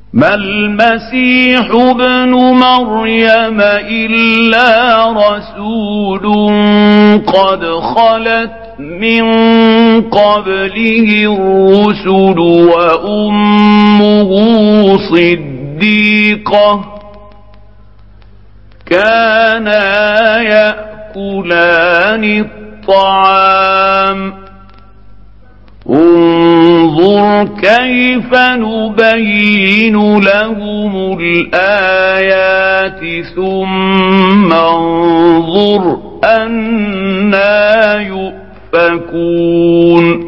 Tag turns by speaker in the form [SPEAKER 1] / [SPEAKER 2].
[SPEAKER 1] ما المسيح ابن مريم إلا رسول قد خلت من قبله الرسل وأمه صديقة كانا يأكلان الطعام انظر كيف نبين لهم الآيات ثم انظر أنى يؤفكون